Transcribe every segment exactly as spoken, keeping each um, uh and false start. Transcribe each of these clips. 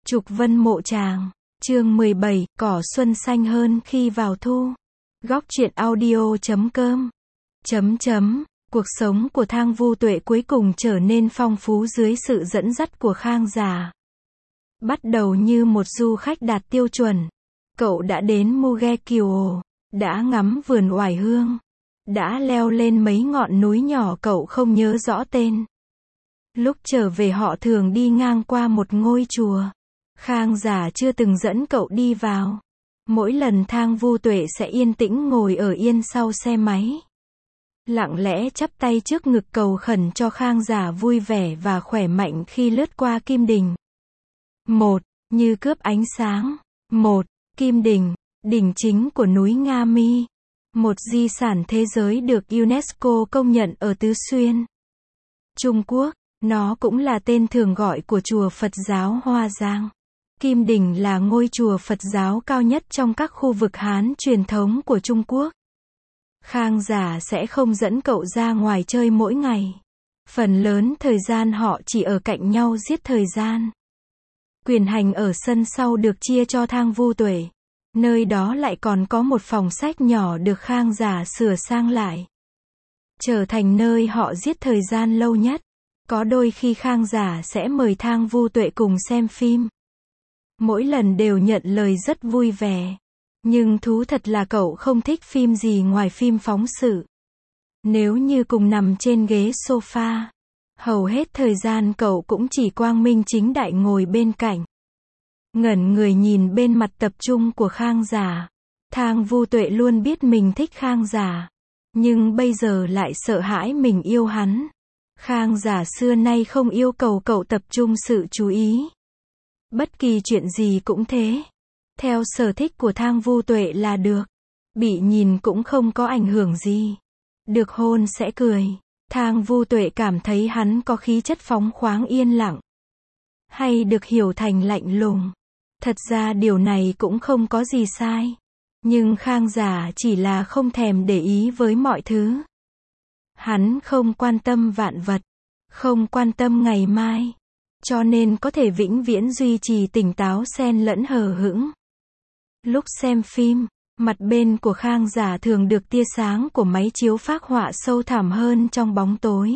Trục Vân Mộ Tràng, chương mười bảy, cỏ xuân xanh hơn khi vào thu. Góc truyện audio chấm com. Chấm chấm, cuộc sống của Thang Vu Tuệ cuối cùng trở nên phong phú dưới sự dẫn dắt của Khang Giả. Bắt đầu như một du khách đạt tiêu chuẩn. Cậu đã đến Muge Kiều, đã ngắm vườn oải hương, đã leo lên mấy ngọn núi nhỏ cậu không nhớ rõ tên. Lúc trở về họ thường đi ngang qua một ngôi chùa. Khang Giả chưa từng dẫn cậu đi vào. Mỗi lần Thang Vu Tuệ sẽ yên tĩnh ngồi ở yên sau xe máy, lặng lẽ chắp tay trước ngực cầu khẩn cho Khang Giả vui vẻ và khỏe mạnh khi lướt qua Kim Đình. Một, như cướp ánh sáng. Một, Kim Đình, đỉnh chính của núi Nga Mi. Một di sản thế giới được UNESCO công nhận ở Tứ Xuyên, Trung Quốc. Nó cũng là tên thường gọi của chùa Phật giáo Hoa Giang. Kim Đình là ngôi chùa Phật giáo cao nhất trong các khu vực Hán truyền thống của Trung Quốc. Khang Giả sẽ không dẫn cậu ra ngoài chơi mỗi ngày. Phần lớn thời gian họ chỉ ở cạnh nhau giết thời gian. Quyền hành ở sân sau được chia cho Thang Vu Tuệ. Nơi đó lại còn có một phòng sách nhỏ được Khang Giả sửa sang lại, trở thành nơi họ giết thời gian lâu nhất. Có đôi khi Khang Giả sẽ mời Thang Vu Tuệ cùng xem phim. Mỗi lần đều nhận lời rất vui vẻ. Nhưng thú thật là cậu không thích phim gì ngoài phim phóng sự. Nếu như cùng nằm trên ghế sofa, hầu hết thời gian cậu cũng chỉ quang minh chính đại ngồi bên cạnh, ngẩn người nhìn bên mặt tập trung của Khang Giả. Thang Vu Tuệ luôn biết mình thích Khang Giả, nhưng bây giờ lại sợ hãi mình yêu hắn. Khang Giả xưa nay không yêu cầu cậu tập trung sự chú ý. Bất kỳ chuyện gì cũng thế. Theo sở thích của Thang Vu Tuệ là được. Bị nhìn cũng không có ảnh hưởng gì. Được hôn sẽ cười. Thang Vu Tuệ cảm thấy hắn có khí chất phóng khoáng yên lặng. Hay được hiểu thành lạnh lùng. Thật ra điều này cũng không có gì sai. Nhưng Khang Giả chỉ là không thèm để ý với mọi thứ. Hắn không quan tâm vạn vật, không quan tâm ngày mai, cho nên có thể vĩnh viễn duy trì tỉnh táo xen lẫn hờ hững. Lúc xem phim, mặt bên của Khang Giả thường được tia sáng của máy chiếu phác họa sâu thẳm hơn trong bóng tối.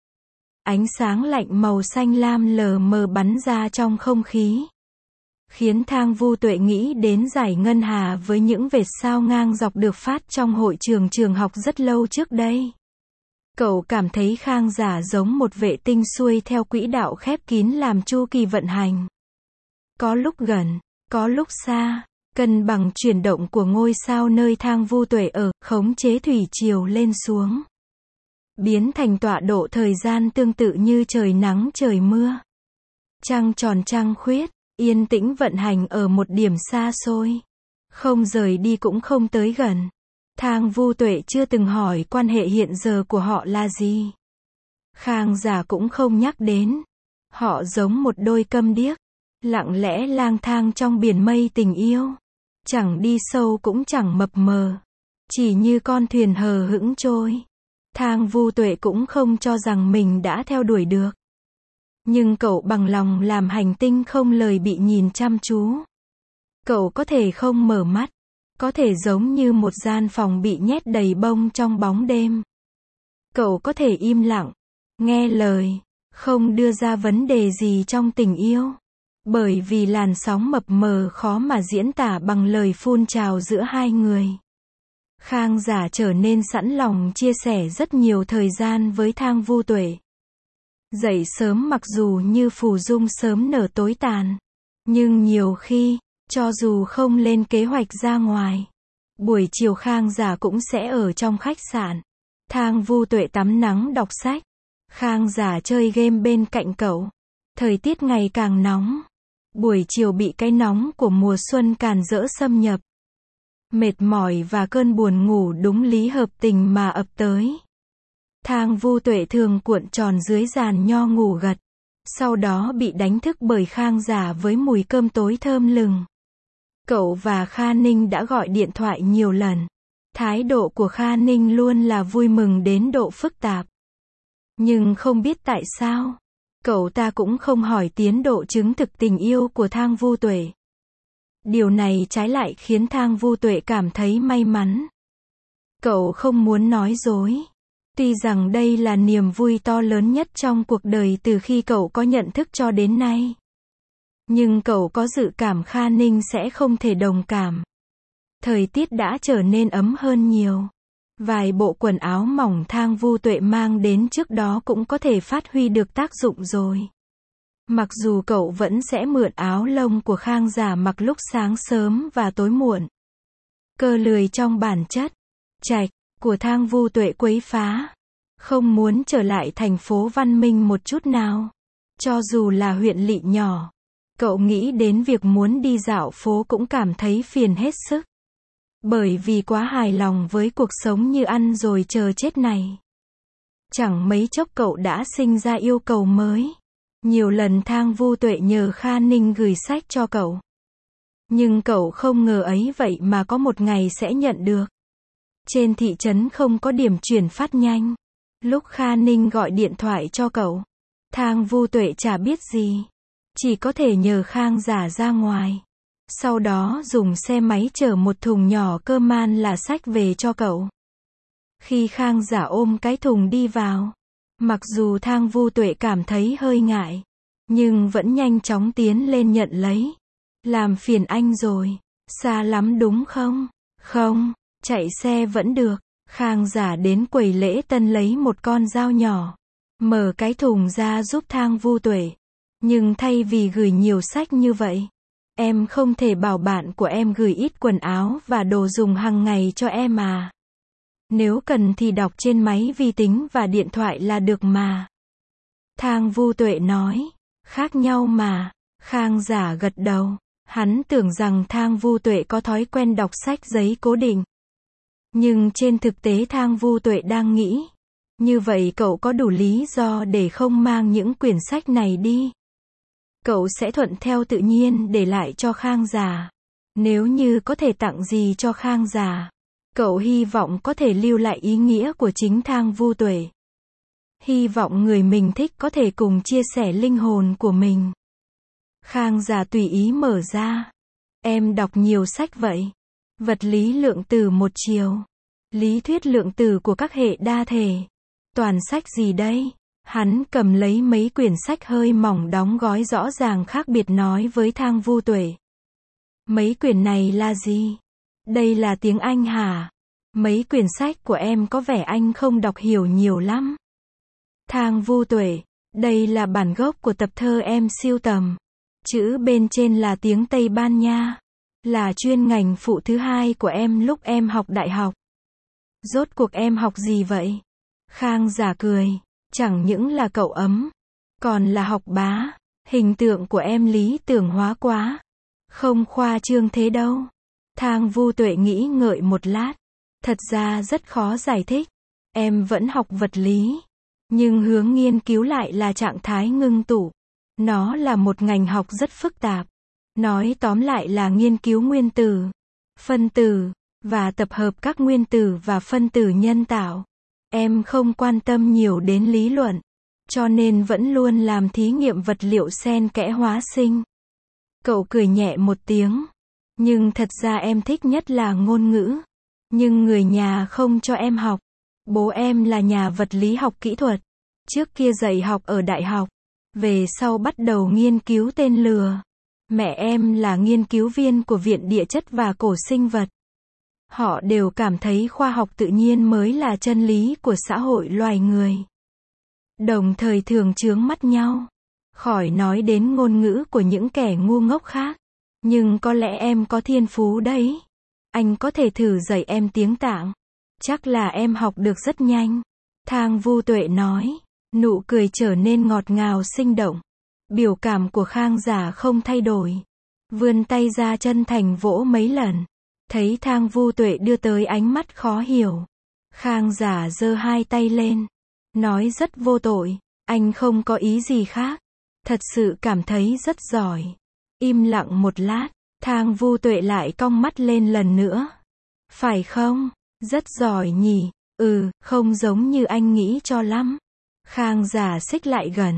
Ánh sáng lạnh màu xanh lam lờ mờ bắn ra trong không khí, khiến Thang Vu Tuệ nghĩ đến Giải Ngân Hà với những vệt sao ngang dọc được phát trong hội trường trường học rất lâu trước đây. Cậu cảm thấy Khang Giả giống một vệ tinh xuôi theo quỹ đạo khép kín làm chu kỳ vận hành. Có lúc gần, có lúc xa, cân bằng chuyển động của ngôi sao nơi Thang Vu Tuệ ở, khống chế thủy triều lên xuống, biến thành tọa độ thời gian tương tự như trời nắng trời mưa. Trăng tròn trăng khuyết, yên tĩnh vận hành ở một điểm xa xôi, không rời đi cũng không tới gần. Thang Vu Tuệ chưa từng hỏi quan hệ hiện giờ của họ là gì. Khang Giả cũng không nhắc đến. Họ giống một đôi câm điếc, lặng lẽ lang thang trong biển mây tình yêu. Chẳng đi sâu cũng chẳng mập mờ, chỉ như con thuyền hờ hững trôi. Thang Vu Tuệ cũng không cho rằng mình đã theo đuổi được. Nhưng cậu bằng lòng làm hành tinh không lời bị nhìn chăm chú. Cậu có thể không mở mắt, có thể giống như một gian phòng bị nhét đầy bông trong bóng đêm. Cậu có thể im lặng, nghe lời, không đưa ra vấn đề gì trong tình yêu. Bởi vì làn sóng mập mờ khó mà diễn tả bằng lời phun trào giữa hai người. Khang Giả trở nên sẵn lòng chia sẻ rất nhiều thời gian với Thang Vu Tuệ. Dậy sớm mặc dù như phù dung sớm nở tối tàn. Nhưng nhiều khi, cho dù không lên kế hoạch ra ngoài, buổi chiều Khang Giả cũng sẽ ở trong khách sạn. Thang Vu Tuệ tắm nắng đọc sách, Khang Giả chơi game bên cạnh cậu. Thời tiết ngày càng nóng. Buổi chiều bị cái nóng của mùa xuân càn rỡ xâm nhập. Mệt mỏi và cơn buồn ngủ đúng lý hợp tình mà ập tới. Thang Vu Tuệ thường cuộn tròn dưới giàn nho ngủ gật. Sau đó bị đánh thức bởi Khang Giả với mùi cơm tối thơm lừng. Cậu và Kha Ninh đã gọi điện thoại nhiều lần. Thái độ của Kha Ninh luôn là vui mừng đến độ phức tạp. Nhưng không biết tại sao, Cậu ta cũng không hỏi tiến độ chứng thực tình yêu của Thang Vu Tuệ. Điều này trái lại khiến Thang Vu Tuệ cảm thấy may mắn. Cậu không muốn nói dối. Tuy rằng đây là niềm vui to lớn nhất trong cuộc đời từ khi cậu có nhận thức cho đến nay. Nhưng cậu có dự cảm Kha Ninh sẽ không thể đồng cảm. Thời tiết đã trở nên ấm hơn nhiều. Vài bộ quần áo mỏng Thang Vu Tuệ mang đến trước đó cũng có thể phát huy được tác dụng rồi. Mặc dù cậu vẫn sẽ mượn áo lông của Khang Giả mặc lúc sáng sớm và tối muộn. Cơ lười trong bản chất, trạch, của Thang Vu Tuệ quấy phá. Không muốn trở lại thành phố văn minh một chút nào. Cho dù là huyện lỵ nhỏ. Cậu nghĩ đến việc muốn đi dạo phố cũng cảm thấy phiền hết sức. Bởi vì quá hài lòng với cuộc sống như ăn rồi chờ chết này. Chẳng mấy chốc cậu đã sinh ra yêu cầu mới. Nhiều lần Thang Vu Tuệ nhờ Kha Ninh gửi sách cho cậu. Nhưng cậu không ngờ ấy vậy mà có một ngày sẽ nhận được. Trên thị trấn không có điểm chuyển phát nhanh. Lúc Kha Ninh gọi điện thoại cho cậu, Thang Vu Tuệ chả biết gì. Chỉ có thể nhờ Khang Giả ra ngoài. Sau đó dùng xe máy chở một thùng nhỏ cơm man là sách về cho cậu. Khi Khang Giả ôm cái thùng đi vào, mặc dù Thang Vu Tuệ cảm thấy hơi ngại, nhưng vẫn nhanh chóng tiến lên nhận lấy. Làm phiền anh rồi. Xa lắm đúng không? Không, chạy xe vẫn được. Khang Giả đến quầy lễ tân lấy một con dao nhỏ. Mở cái thùng ra giúp Thang Vu Tuệ. Nhưng thay vì gửi nhiều sách như vậy, em không thể bảo bạn của em gửi ít quần áo và đồ dùng hàng ngày cho em à. Nếu cần thì đọc trên máy vi tính và điện thoại là được mà. Thang Vu Tuệ nói, khác nhau mà. Khang Giả gật đầu. Hắn tưởng rằng Thang Vu Tuệ có thói quen đọc sách giấy cố định. Nhưng trên thực tế Thang Vu Tuệ đang nghĩ, như vậy cậu có đủ lý do để không mang những quyển sách này đi. Cậu sẽ thuận theo tự nhiên để lại cho Khang Giả. Nếu như có thể tặng gì cho Khang Giả, cậu hy vọng có thể lưu lại ý nghĩa của chính Thang Vu Tuệ. Hy vọng người mình thích có thể cùng chia sẻ linh hồn của mình. Khang Giả tùy ý mở ra. Em đọc nhiều sách vậy. Vật lý lượng tử một chiều. Lý thuyết lượng tử của các hệ đa thể. Toàn sách gì đây? Hắn cầm lấy mấy quyển sách hơi mỏng đóng gói rõ ràng khác biệt nói với Thang Vu Tuệ. Mấy quyển này là gì? Đây là tiếng Anh hả? Mấy quyển sách của em có vẻ anh không đọc hiểu nhiều lắm. Thang Vu Tuệ, đây là bản gốc của tập thơ em sưu tầm. Chữ bên trên là tiếng Tây Ban Nha. Là chuyên ngành phụ thứ hai của em lúc em học đại học. Rốt cuộc em học gì vậy? Khang Giả cười. Chẳng những là cậu ấm, còn là học bá. Hình tượng của em lý tưởng hóa quá. Không khoa trương thế đâu. Thang Vu Tuệ nghĩ ngợi một lát. Thật ra rất khó giải thích. Em vẫn học vật lý. Nhưng hướng nghiên cứu lại là trạng thái ngưng tụ. Nó là một ngành học rất phức tạp. Nói tóm lại là nghiên cứu nguyên tử, phân tử, và tập hợp các nguyên tử và phân tử nhân tạo. Em không quan tâm nhiều đến lý luận, cho nên vẫn luôn làm thí nghiệm vật liệu xen kẽ hóa sinh. Cậu cười nhẹ một tiếng. Nhưng thật ra em thích nhất là ngôn ngữ. Nhưng người nhà không cho em học. Bố em là nhà vật lý học kỹ thuật. Trước kia dạy học ở đại học. Về sau bắt đầu nghiên cứu tên lửa. Mẹ em là nghiên cứu viên của Viện Địa chất và Cổ sinh vật. Họ đều cảm thấy khoa học tự nhiên mới là chân lý của xã hội loài người. Đồng thời thường chướng mắt nhau. Khỏi nói đến ngôn ngữ của những kẻ ngu ngốc khác. Nhưng có lẽ em có thiên phú đấy. Anh có thể thử dạy em tiếng Tạng. Chắc là em học được rất nhanh. Thang Vu Tuệ nói. Nụ cười trở nên ngọt ngào sinh động. Biểu cảm của Khang Giả không thay đổi. Vươn tay ra chân thành vỗ mấy lần. Thấy Thang Vu Tuệ đưa tới ánh mắt khó hiểu. Khang Giả giơ hai tay lên. Nói rất vô tội. Anh không có ý gì khác. Thật sự cảm thấy rất giỏi. Im lặng một lát. Thang Vu Tuệ lại cong mắt lên lần nữa. Phải không? Rất giỏi nhỉ? Ừ, không giống như anh nghĩ cho lắm. Khang Giả xích lại gần.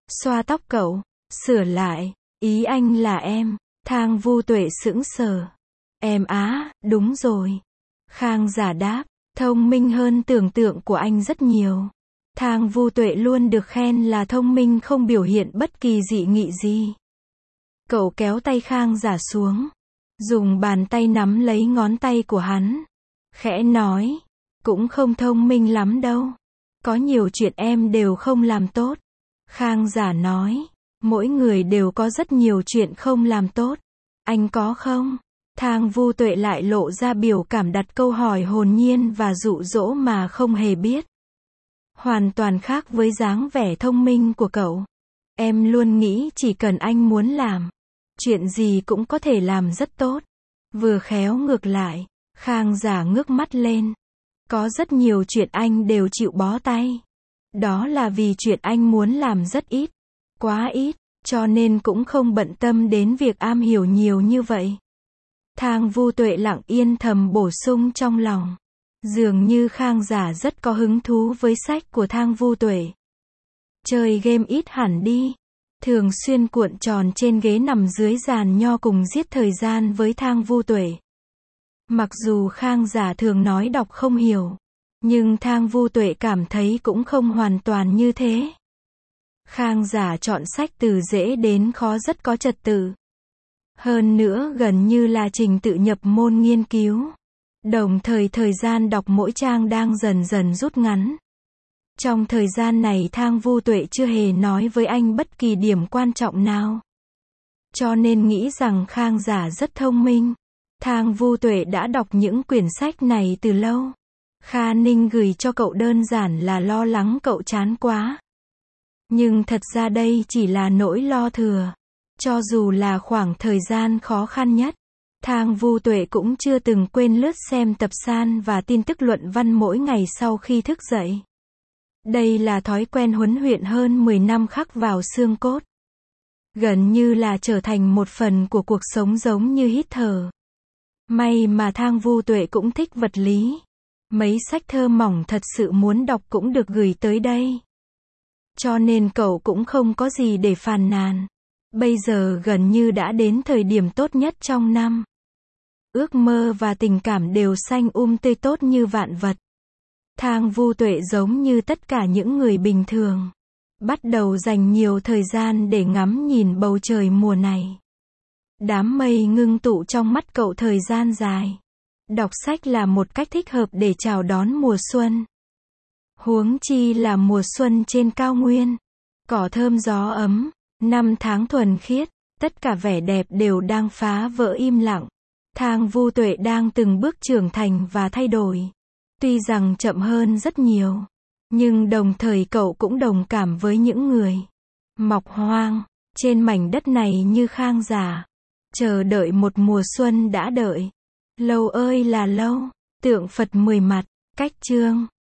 xoa tóc cậu, sửa lại, ý anh là em. Thang Vu Tuệ sững sờ. Em á, đúng rồi. Khang Giả đáp, thông minh hơn tưởng tượng của anh rất nhiều. Thang Vu Tuệ luôn được khen là thông minh không biểu hiện bất kỳ dị nghị gì. Cậu kéo tay Khang Giả xuống, dùng bàn tay nắm lấy ngón tay của hắn, khẽ nói, cũng không thông minh lắm đâu. Có nhiều chuyện em đều không làm tốt. Khang Giả nói, mỗi người đều có rất nhiều chuyện không làm tốt. Anh có không? Thang Vu Tuệ lại lộ ra biểu cảm đặt câu hỏi hồn nhiên và dụ dỗ mà không hề biết. Hoàn toàn khác với dáng vẻ thông minh của cậu. Em luôn nghĩ chỉ cần anh muốn làm, chuyện gì cũng có thể làm rất tốt. Vừa khéo ngược lại, Khang Giả ngước mắt lên. Có rất nhiều chuyện anh đều chịu bó tay. Đó là vì chuyện anh muốn làm rất ít, quá ít, cho nên cũng không bận tâm đến việc am hiểu nhiều như vậy. Thang Vu Tuệ lặng yên thầm bổ sung trong lòng. Dường như Khang Giả rất có hứng thú với sách của Thang Vu Tuệ. Chơi game ít hẳn đi. Thường xuyên cuộn tròn trên ghế nằm dưới giàn nho cùng giết thời gian với Thang Vu Tuệ. Mặc dù Khang Giả thường nói đọc không hiểu, nhưng Thang Vu Tuệ cảm thấy cũng không hoàn toàn như thế. Khang Giả chọn sách từ dễ đến khó rất có trật tự. Hơn nữa gần như là trình tự nhập môn nghiên cứu. Đồng thời thời gian đọc mỗi trang đang dần dần rút ngắn. Trong thời gian này Thang Vu Tuệ chưa hề nói với anh bất kỳ điểm quan trọng nào. Cho nên nghĩ rằng Khang Giả rất thông minh. Thang Vu Tuệ đã đọc những quyển sách này từ lâu. Kha Ninh gửi cho cậu đơn giản là lo lắng cậu chán quá. Nhưng thật ra đây chỉ là nỗi lo thừa. Cho dù là khoảng thời gian khó khăn nhất, Thang Vu Tuệ cũng chưa từng quên lướt xem tập san và tin tức luận văn mỗi ngày sau khi thức dậy. Đây là thói quen huấn luyện hơn mười năm khắc vào xương cốt. Gần như là trở thành một phần của cuộc sống giống như hít thở. May mà Thang Vu Tuệ cũng thích vật lý. Mấy sách thơ mỏng thật sự muốn đọc cũng được gửi tới đây. Cho nên cậu cũng không có gì để phàn nàn. Bây giờ gần như đã đến thời điểm tốt nhất trong năm. Ước mơ và tình cảm đều xanh um tươi tốt như vạn vật. Thang Vu Tuệ giống như tất cả những người bình thường. Bắt đầu dành nhiều thời gian để ngắm nhìn bầu trời mùa này. Đám mây ngưng tụ trong mắt cậu thời gian dài. Đọc sách là một cách thích hợp để chào đón mùa xuân. Huống chi là mùa xuân trên cao nguyên. Cỏ thơm gió ấm, năm tháng thuần khiết, tất cả vẻ đẹp đều đang phá vỡ im lặng. Thang Vu Tuệ đang từng bước trưởng thành và thay đổi. Tuy rằng chậm hơn rất nhiều, nhưng đồng thời cậu cũng đồng cảm với những người mọc hoang trên mảnh đất này như Khang Giả. Chờ đợi một mùa xuân đã đợi lâu ơi là lâu. Tượng Phật mười mặt, cách chương